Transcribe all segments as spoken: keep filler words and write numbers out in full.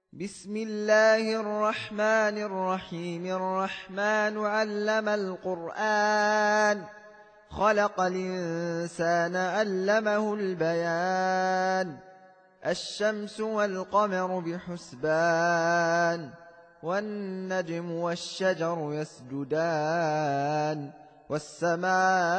بسم الله الرحمن الرحيم الرحمن علم القرآن خلق الإنسان علمه البيان الشمس والقمر بحسبان والنجم والشجر يسجدان والسماء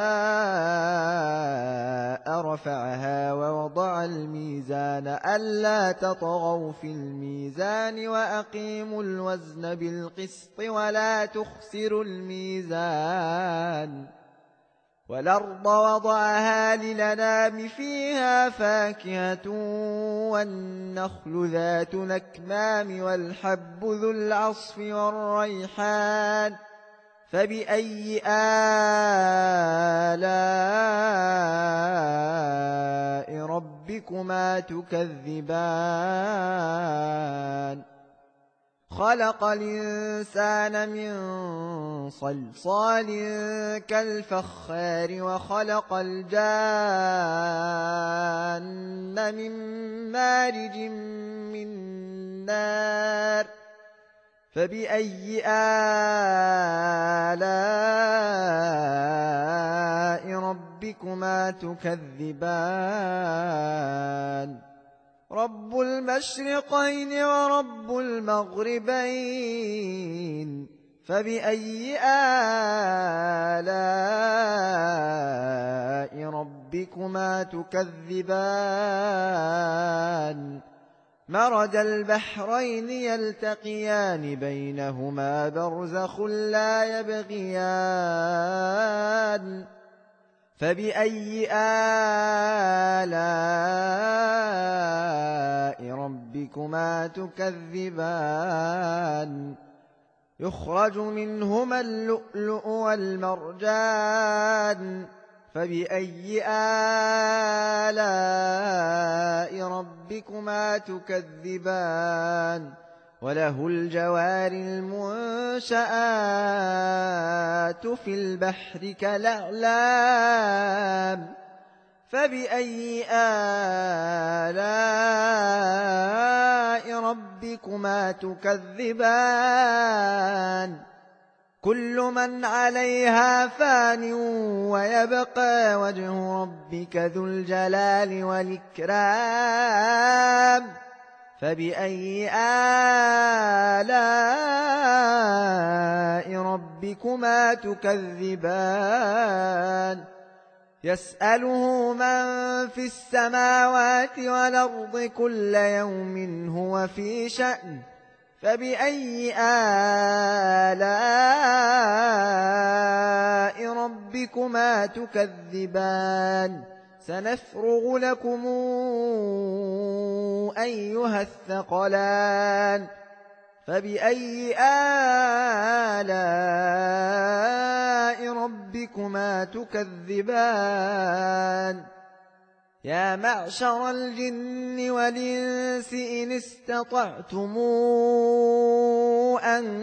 رفعها ووضع الميزان ألا تطغوا في الميزان وأقيموا الوزن بالقسط ولا تخسروا الميزان والأرض وضعها للأنام فيها فاكهة والنخل ذات الأكمام والحب ذو العصف والريحان فبأي آلاء ربكما تكذبان خلق الإنسان من صلصال كالفخار وخلق الجان من مارج من نار فبأي آلاء ربكما تكذبان رب المشرقين ورب المغربين فبأي آلاء ربكما تكذبان مرج البحرين يلتقيان بينهما برزخ لا يبغيان فبأي آلاء ربكما تكذبان يخرج منهما اللؤلؤ والمرجان فبأي آلاء ربكما تكذبان وله الجوار المنشآت في البحر كالأعلام فبأي آلاء ربكما تكذبان كل من عليها فان ويبقى وجه ربك ذو الجلال والإكرام فبأي آلاء ربكما تكذبان يسأله من في السماوات والأرض كل يوم هو في شأن فبأي آلاء ربكما تكذبان سنفرغ لكم أيها الثقلان فبأي آلاء ربكما تكذبان يا معشر الجن والإنس إن استطعتم أن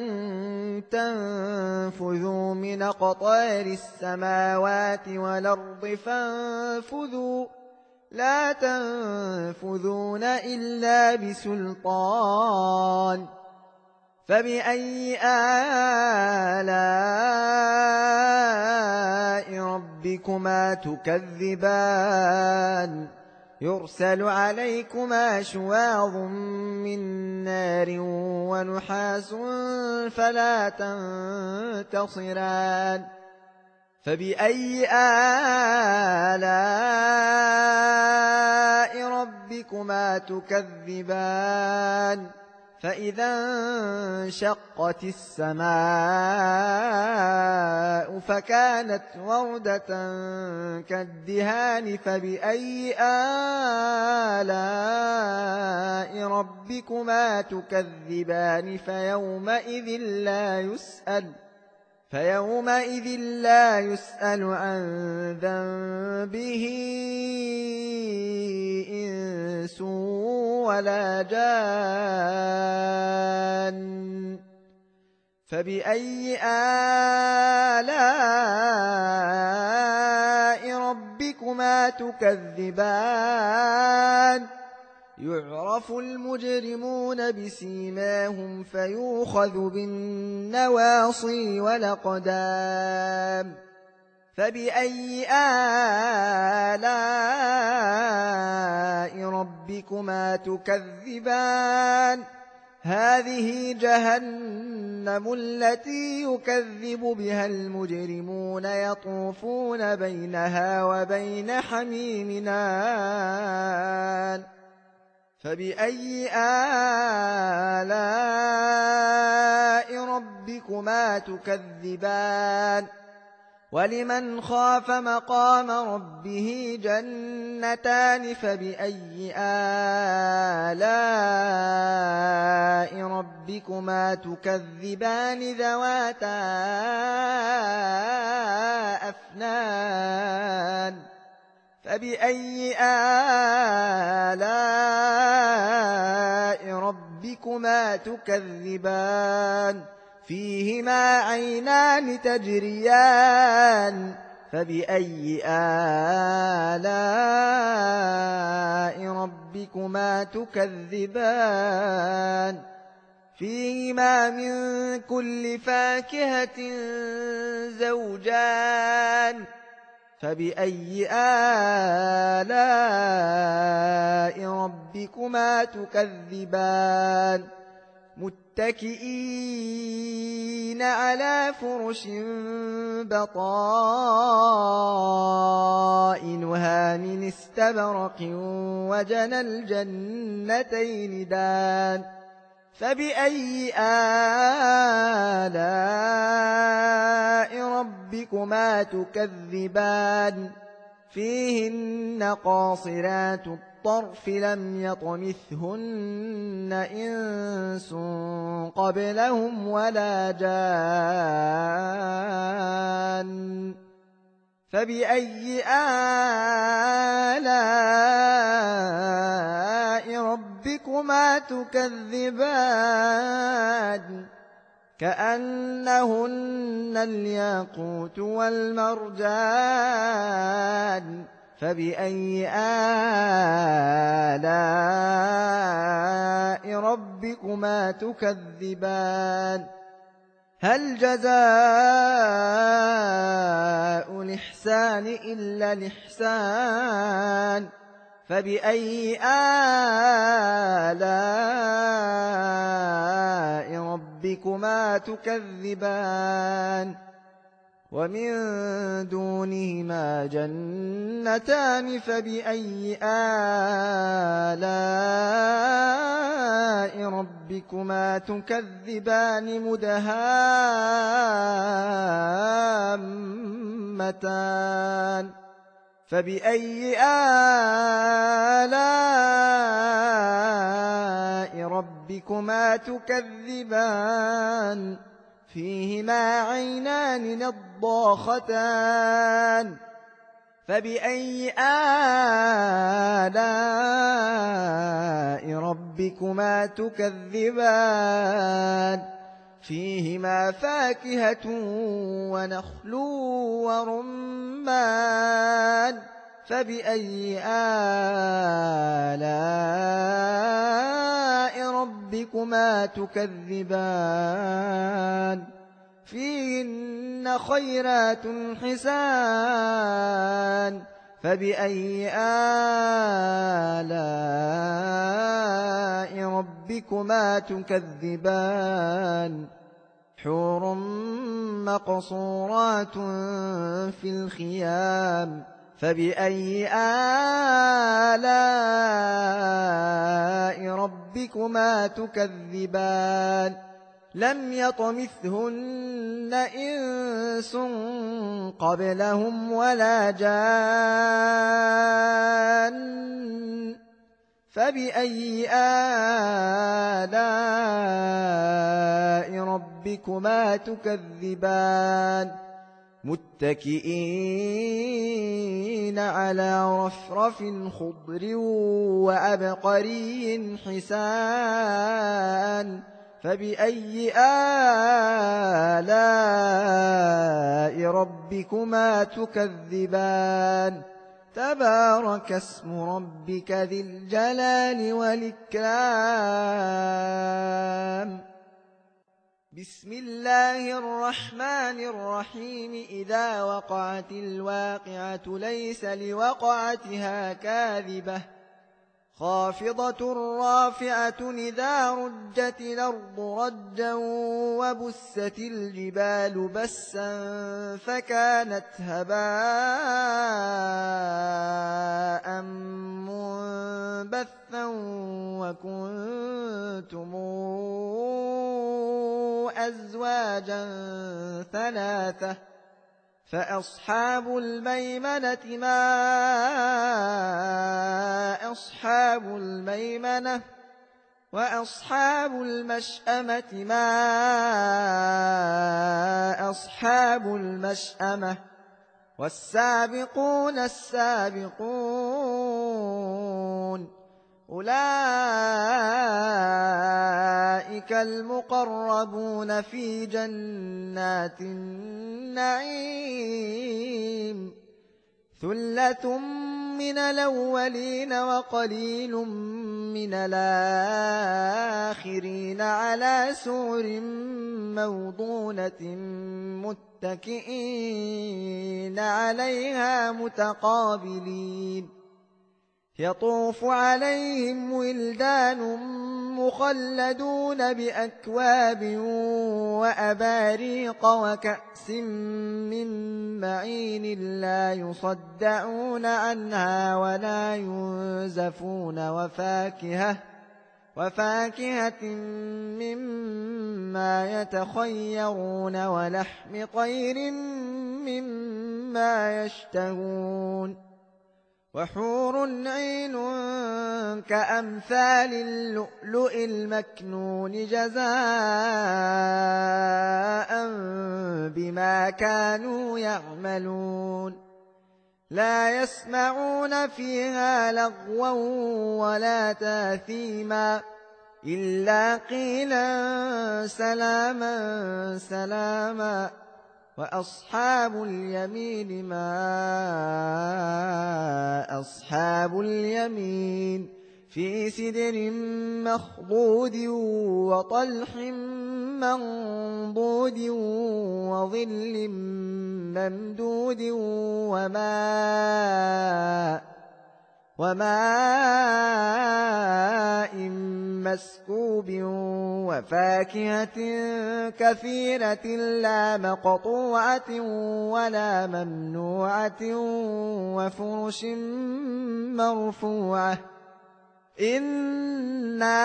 تنفذوا من أقطار السماوات والأرض فانفذوا لا تنفذون إلا بسلطان فبأي آلاء ربكما تكذبان يرسل عليكما شواظ من نار ونحاس فلا تنتصران فبأي آلاء ربكما تكذبان فإذا انشقت السماء فكانت وردة كالدهان فبأي آلاء ربكما تكذبان فيومئذ لا يسأل فيومئذ لا يسأل عن ذنبه إنس ولا جان فبأي آلاء ربكما تكذبان يعرف المجرمون بسيماهم فيؤخذ بالنواصي والأقدام فبأي آلاء ربكما تكذبان هذه جهنم التي يكذب بها المجرمون يطوفون بينها وبين حميم آن فبأي آلاء ربكما تكذبان ولمن خاف مقام ربه جنتان فبأي آلاء ربكما تكذبان ذواتا أفنان فبأي آلاء ربكما تكذبان فيهما عينان تجريان فبأي آلاء ربكما تكذبان فيهما من كل فاكهة زوجان فبأي آلاء ربكما تكذبان متكئين على فرش بطائنها من استبرق وجنى الجنتين دان فبأي آلاء ربكما تكذبان فيهن قاصرات الطرف لم يطمثهن إنس قبلهم ولا جان فبأي آلاء ربكما تكذبان كأنهن الياقوت والمرجان فبأي آلاء ربكما تكذبان هل جزاء الإحسان إلا الإحسان فبأي آلاء ربكما تكذبان ومن دونهما جنتان فبأي آلاء ربكما تكذبان مدهامتان فبأي آلاء ربكما تكذبان فيهما عينان نضاختان فبأي آلاء ربكما تكذبان فيهما فاكهة ونخل ورمان فبأي آلاء ربكما تكذبان فيهن خيرات حسان فبأي آلاء ربكما تكذبان حور مقصورات في الخيام فبأي آلاء ربكما تكذبان لم يطمثهن إنس قبلهم ولا جان فبأي آلاء ربكما تكذبان متكئين على رفرف خضر وعبقري حسان فبأي آلاء ربكما تكذبان تبارك اسم ربك ذي الجلال والإكرام. بسم الله الرحمن الرحيم. إذا وقعت الواقعة ليس لوقعتها كاذبة خافضة رافعة إذا رجت الأرض رجا وبست الجبال بسا فكانت هباء منبثا وكنتم أزواجا ثلاثة فأصحاب الميمنة ما أصحاب الميمنة وأصحاب المشأمة ما أصحاب المشأمة والسابقون السابقون أولئك المقربون في جنات النعيم ثلة من الأولين وقليل من الآخرين على سرر موضونة متكئين عليها متقابلين يطوف عليهم ولدان مخلدون بأكواب وأباريق وكأس من معين لا يصدعون عنها ولا ينزفون وفاكهة وفاكهة مما يتخيرون ولحم طير مما يشتهون وحور عين كأمثال اللؤلؤ المكنون جزاء بما كانوا يعملون لا يسمعون فيها لغوا ولا تاثيما إلا قيلا سلاما سلاما وأصحاب اليمين ما أصحاب اليمين في سدر مخضود وطلح منضود وظل ممدود وماء وماء مسكوب وفاكهة كثيرة لا مقطوعة ولا ممنوعة وفرش مرفوعة إنا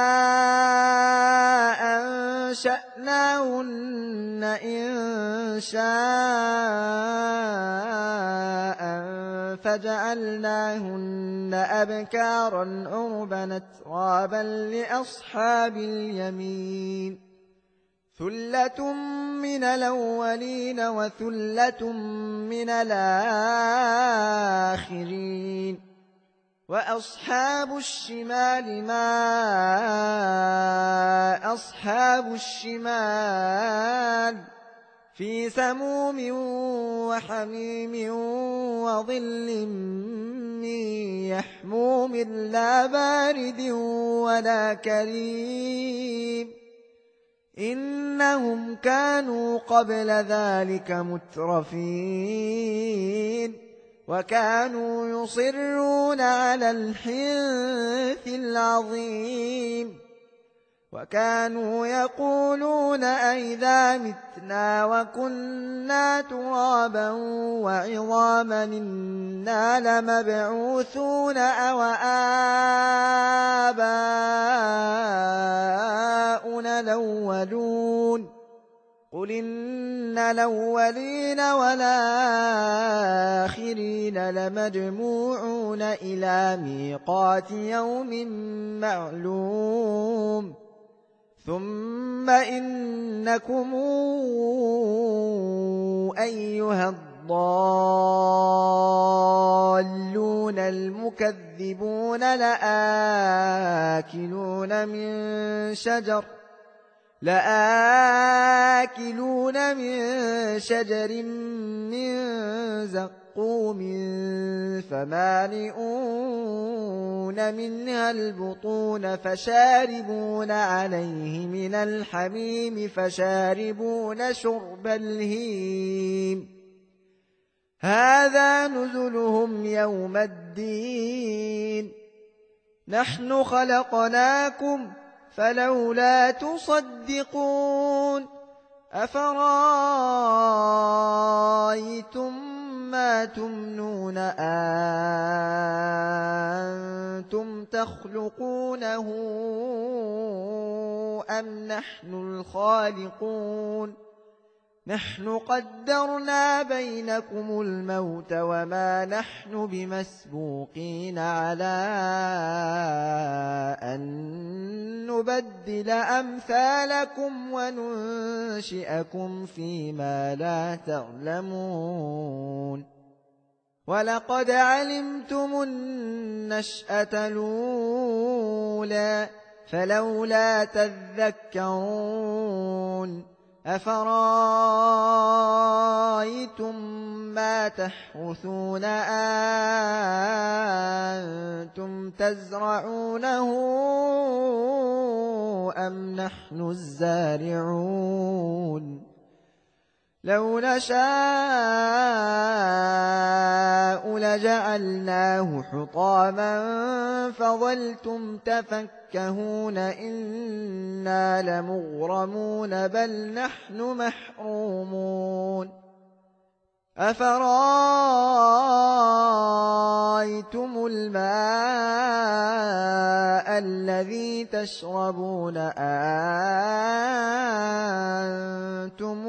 أنشأناهن إن شاء فجعلناهن أبكارا عربا أترابا لأصحاب اليمين ثلة من الأولين وثلة من الآخرين وأصحاب الشمال ما أصحاب الشمال في سموم وحميم وظل من يحموم لا بارد ولا كريم إنهم كانوا قبل ذلك مترفين وكانوا يصرون على الحنث العظيم وكانوا يقولون أئذا متنا وكنا ترابا وعظاما إنا لمبعوثون أو آباؤنا الأولون قل إن الأولين والآخرين لمجموعون إلى ميقات يوم معلوم ثم إنكم أيها الضالون المكذبون لآكلون من شجر لآكلون من شجر من زقوم زقوم فمالئون منها البطون فشاربون عليه من الحميم فشاربون شرب الهيم هذا نزلهم يوم الدين نحن خلقناكم فلولا تصدقون أفرأيتم ما تمنون أنتم تخلقونه أم نحن الخالقون نحن قدرنا بينكم الموت وما نحن بمسبوقين على أن نبدل أمثالكم وننشئكم فيما لا تعلمون ولقد علمتم النشأة الأولى فلولا تذكرون أفرأيتم ما تحرثون أنتم تزرعونه أم نحن الزارعون لو نشاء لجعلناه حطاما فظلتم تفكهون إنا لمغرمون بل نحن محرومون أفرأيتم الماء الذي تشربون أنتم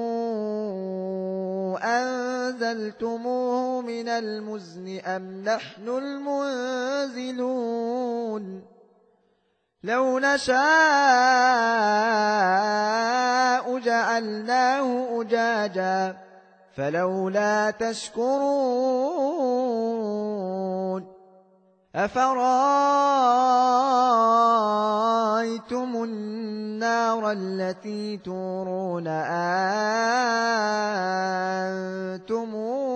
أنزلتموه من المزن أم نحن المنزلون لو نشاء جعلناه أجاجا فلولا تشكرون أفرأيتم النار التي تورون أنتم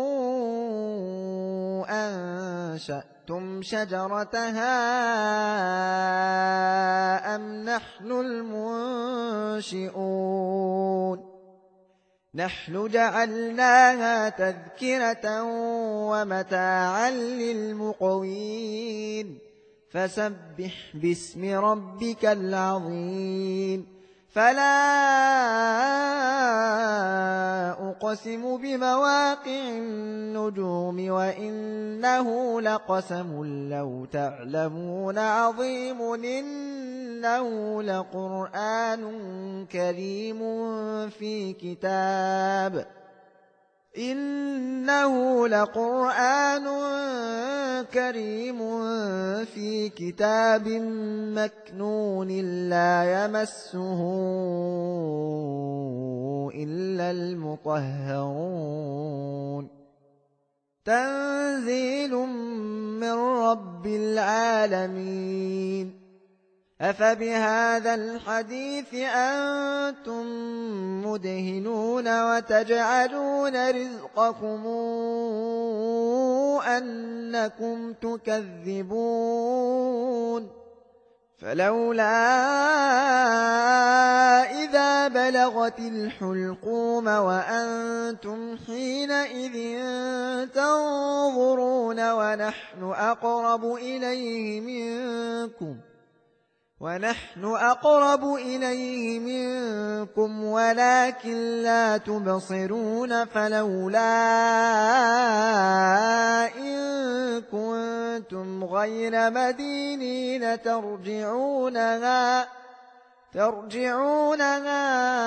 أنشأتم شجرتها أم نحن المنشئون نحن جعلناها تذكرة ومتاعا للمقوين فسبح باسم ربك العظيم فلا أقسم بمواقع النجوم وإنه لقسم لو تعلمون عظيم إنه لقرآن كريم في كتاب إنه لقرآن كريم في كتاب مكنون لا يمسه إلا المطهرون تنزيل من رب العالمين أفبهذا الحديث أنتم مدهنون وتجعلون رزقكم أنكم تكذبون فلولا إذا بلغت الحلقوم وأنتم حينئذ تنظرون ونحن أقرب إليه منكم ونحن أقرب إليه منكم ولكن لا تبصرون فلولا إن كنتم غير مدينين ترجعونها ترجعونها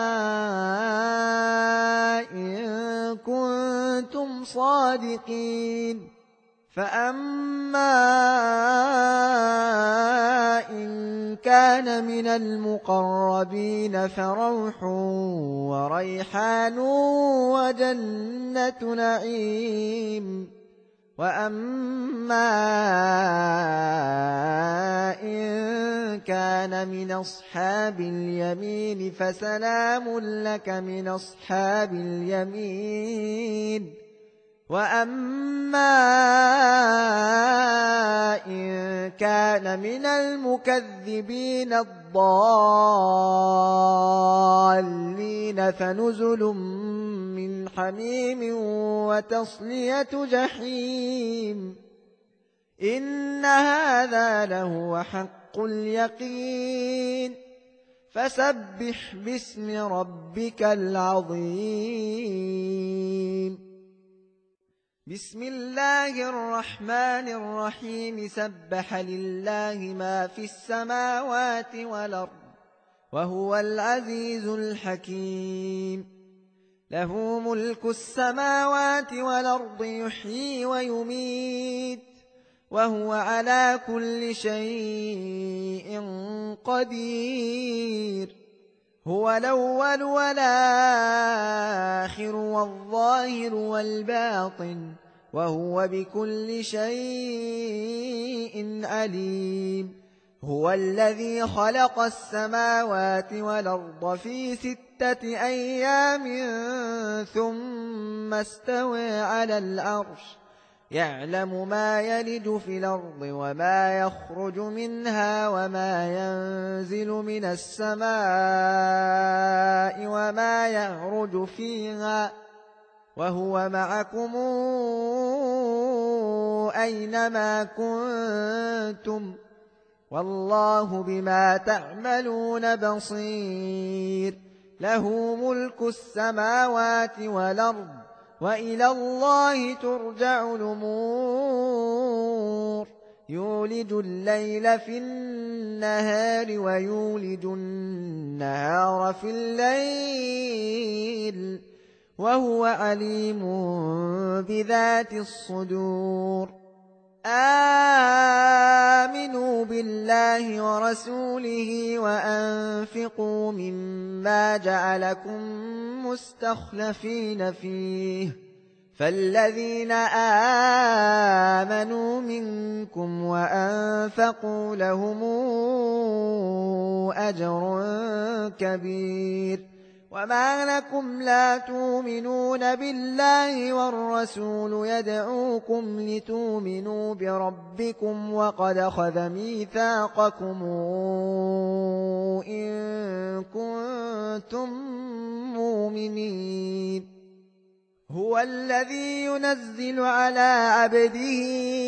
إن كنتم صادقين فأما إن كان من المقربين فروح وريحان وجنة نعيم وأما إن كان من أصحاب اليمين فسلام لك من أصحاب اليمين وأما إن كان من المكذبين الضالين فنزل من حميم وتصلية جحيم إن هذا لهو حق اليقين فسبح باسم ربك العظيم بسم الله الرحمن الرحيم سبح لله ما في السماوات والأرض وهو العزيز الحكيم له ملك السماوات والأرض يحيي ويميت وهو على كل شيء قدير هو الأول والآخر والظاهر والباطن وهو بكل شيء عليم هو الذي خلق السماوات والأرض في ستة أيام ثم استوى على العرش يعلم ما يلج في الأرض وما يخرج منها وما ينزل من السماء وما يعرج فيها وهو معكم أينما كنتم والله بما تعملون بصير له ملك السماوات والأرض وإلى الله ترجع الأمور يولج الليل في النهار ويولج النهار في الليل وهو عليم بذات الصدور آمنوا بالله ورسوله وأنفقوا مما جعلكم مستخلفين فيه فالذين آمنوا منكم وأنفقوا لهم أجر كبير وما لكم لا تؤمنون بالله والرسول يدعوكم لتؤمنوا بربكم وقد أخذ ميثاقكم إن كنتم مؤمنين هو الذي ينزل على عبده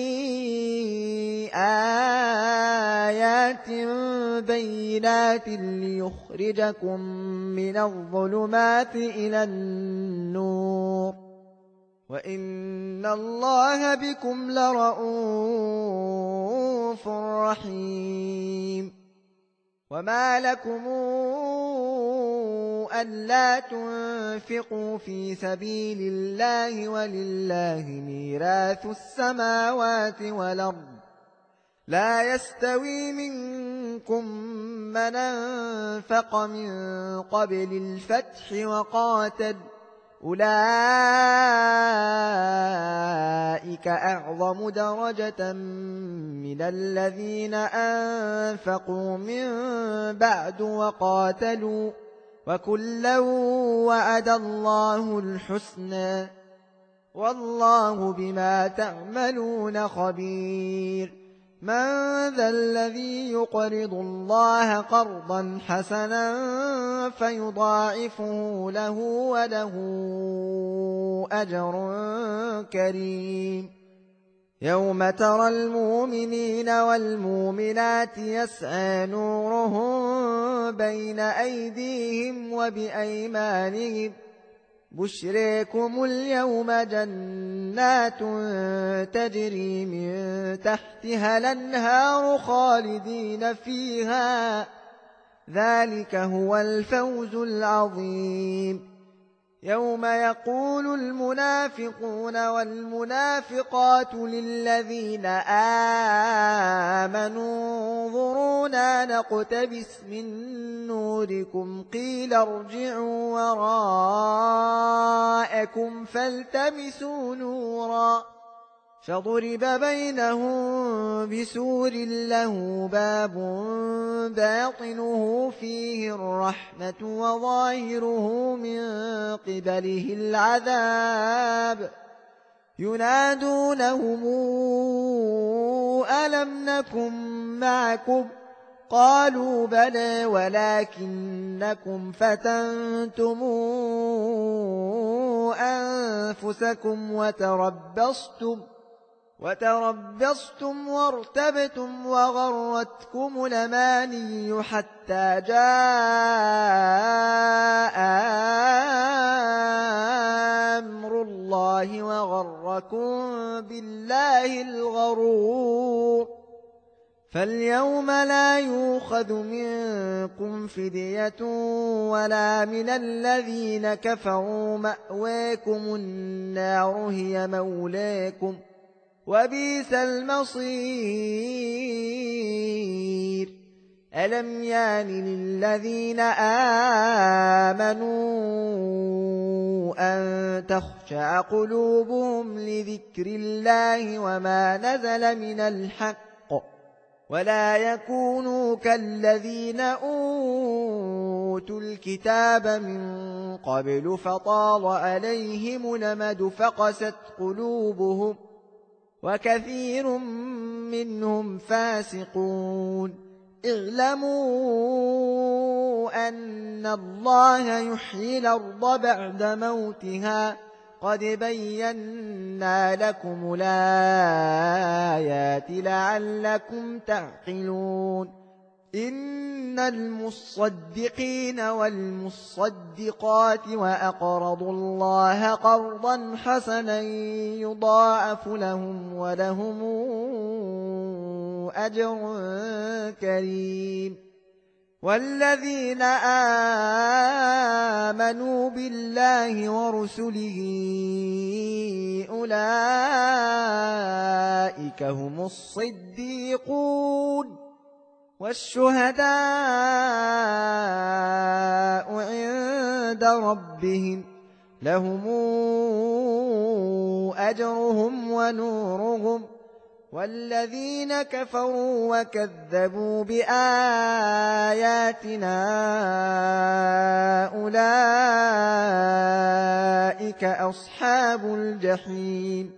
آيات بينات ليخرجكم من الظلمات إلى النور وإن الله بكم لرءوف رحيم وما لكم ألا تنفقوا في سبيل الله ولله ميراث السماوات والأرض لا يستوي منكم من أنفق من قبل الفتح وقاتل أولئك أعظم درجة من الذين أنفقوا من بعد وقاتلوا وكلا وعد الله الحسنى والله بما تعملون خبير من ذا الذي يقرض الله قرضا حسنا فيضاعفه له وله أجر كريم يوم ترى المؤمنين والمؤمنات يسعى نورهم بين أيديهم وبأيمانهم بشريكم اليوم جنات تجري من تحتها الأنهار خالدين فيها ذلك هو الفوز العظيم يوم يقول المنافقون والمنافقات للذين آمنوا انظرونا نقتبس من نوركم قيل ارجعوا وراءكم فالتمسوا نورا فضرب بينهم بسور له باب باطنه فيه الرحمة وظاهره من قبله العذاب ينادونهم ألم نكن معكم قالوا بلى ولكنكم فتنتم أنفسكم وتربصتم وتربصتم وارتبتم وغرتكم الأماني حتى جاء أمر الله وغركم بالله الغرور فاليوم لا يؤخذ منكم فدية ولا من الذين كفروا مأواكم النار هي مولاكم وبئس المصير ألم يان للذين آمنوا أن تخشع قلوبهم لذكر الله وما نزل من الحق ولا يكونوا كالذين أوتوا الكتاب من قبل فطال عليهم الأمد فقست قلوبهم وكثير منهم فاسقون اعلموا أن الله يحيي الأرض بعد موتها قد بينا لكم الآيات لعلكم تعقلون إن المصدقين والمصدقات وأقرضوا الله قرضا حسنا يضاعف لهم ولهم أجر كريم والذين آمنوا بالله ورسله أولئك هم الصديقون والشهداء عند ربهم لهم أجرهم ونورهم والذين كفروا وكذبوا بآياتنا أولئك أصحاب الجحيم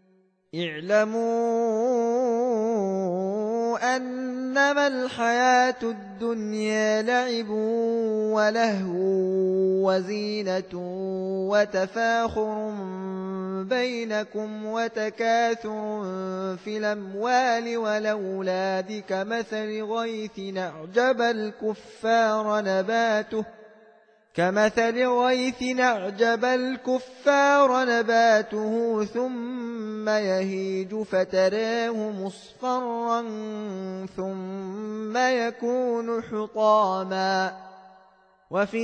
اعلموا أنما الحياة الدنيا لعب ولهو وزينة وتفاخر بينكم وتكاثر في الأموال والأولاد كمثل غيث أعجب الكفار نباته كمثل غيث أعجب الكفار نباته ثم يهيج فتراه مصفرا ثم يكون حطاما وفي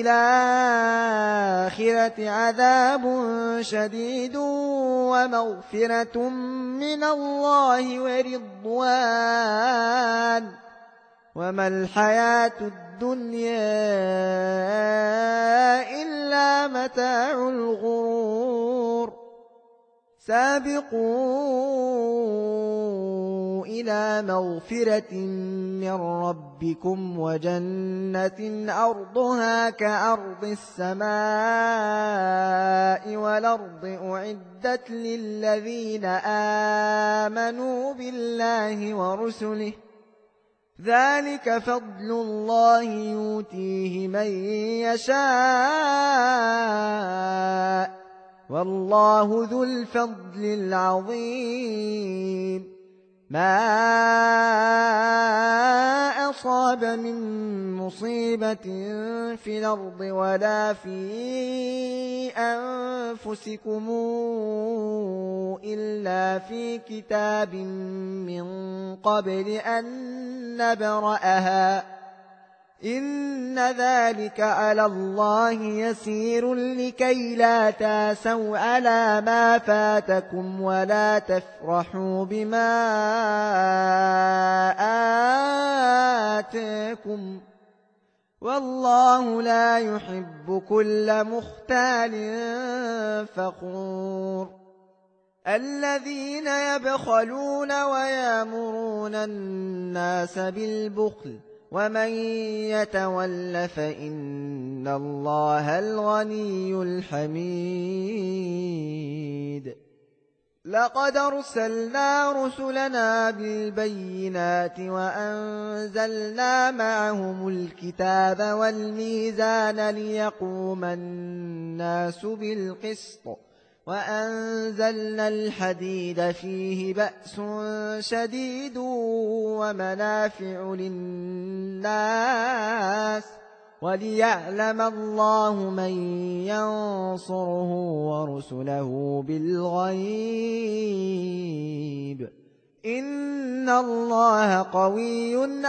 الآخرة عذاب شديد ومغفرة من الله ورضوان وما الحياة الدنيا إلا متاع الغرور سابقوا إلى مغفرة من ربكم وجنة أرضها كأرض السماء والأرض أعدت للذين آمنوا بالله ورسله ذلك فضل الله يؤتيه من يشاء والله ذو الفضل العظيم ما أصاب من مصيبة في الأرض ولا في أنفسكم إلا في كتاب من قبل أن نبرأها إن ذلك على الله يسير لكي لا تاسوا على ما فاتكم ولا تفرحوا بما آتاكم والله لا يحب كل مختال فخور الذين يبخلون ويأمرون الناس بالبخل ومن يتول فإن الله الغني الحميد لقد أرسلنا رسلنا بالبينات وأنزلنا معهم الكتاب والميزان ليقوم الناس بالقسط وأنزلنا الحديد فيه بأس شديد ومنافع للناس وليعلم الله من ينصره ورسله بالغيب إن الله قوي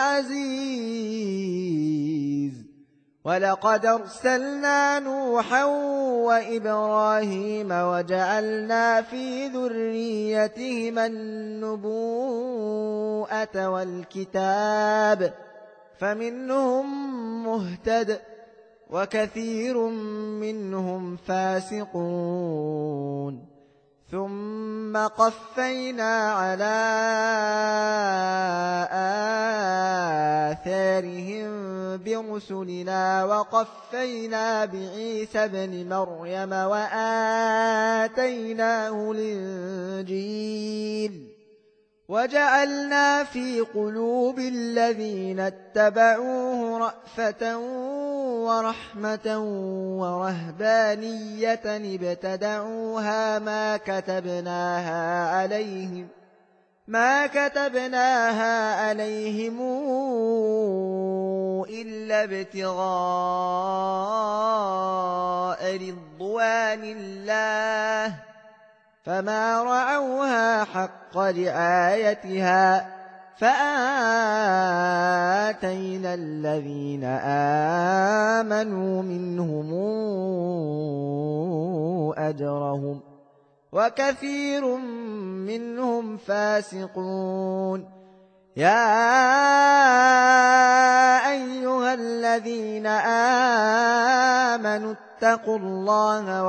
عزيز. ولقد أرسلنا نوحا وإبراهيم وجعلنا في ذريتهما النبوءة والكتاب فمنهم مهتد وكثير منهم فاسقون ثم قفينا على آثارهم برسلنا وقفينا بعيسى ابن مريم وآتيناه الإنجيل وجعلنا في قلوب الذين اتبعوه رأفة ورحمة ورهبانية ابتدعوها ما كتبناها عليهم ما كتبناها عليهم إلا ابتغاء رضوان الله فما رعوها حق رعايتها فآتينا الذين آمنوا منهم أجرهم وكثير منهم فاسقون. يا أيها الذين آمنوا اتقوا الله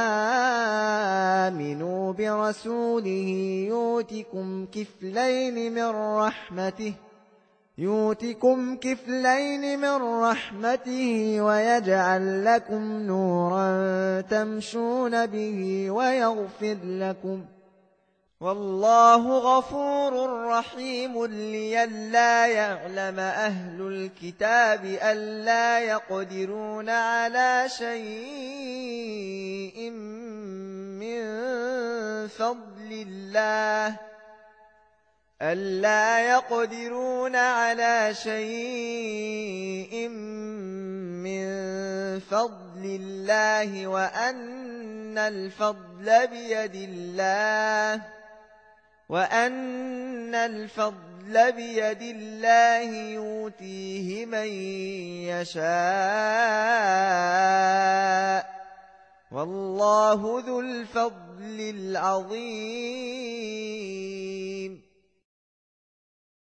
وآمنوا برسوله يؤتكم كفلين من رحمته يؤتكم كفلين من رحمته ويجعل لكم نورا تمشون به ويغفر لكم والله غفور رحيم. لئلا يعلم أهل الكتاب ألا يقدرون على شيء من فضل الله ألا يقدرون على شيء من فضل الله وأن الفضل بيد الله وأن الفضل بيد الله يؤتيه من يشاء والله ذو الفضل العظيم.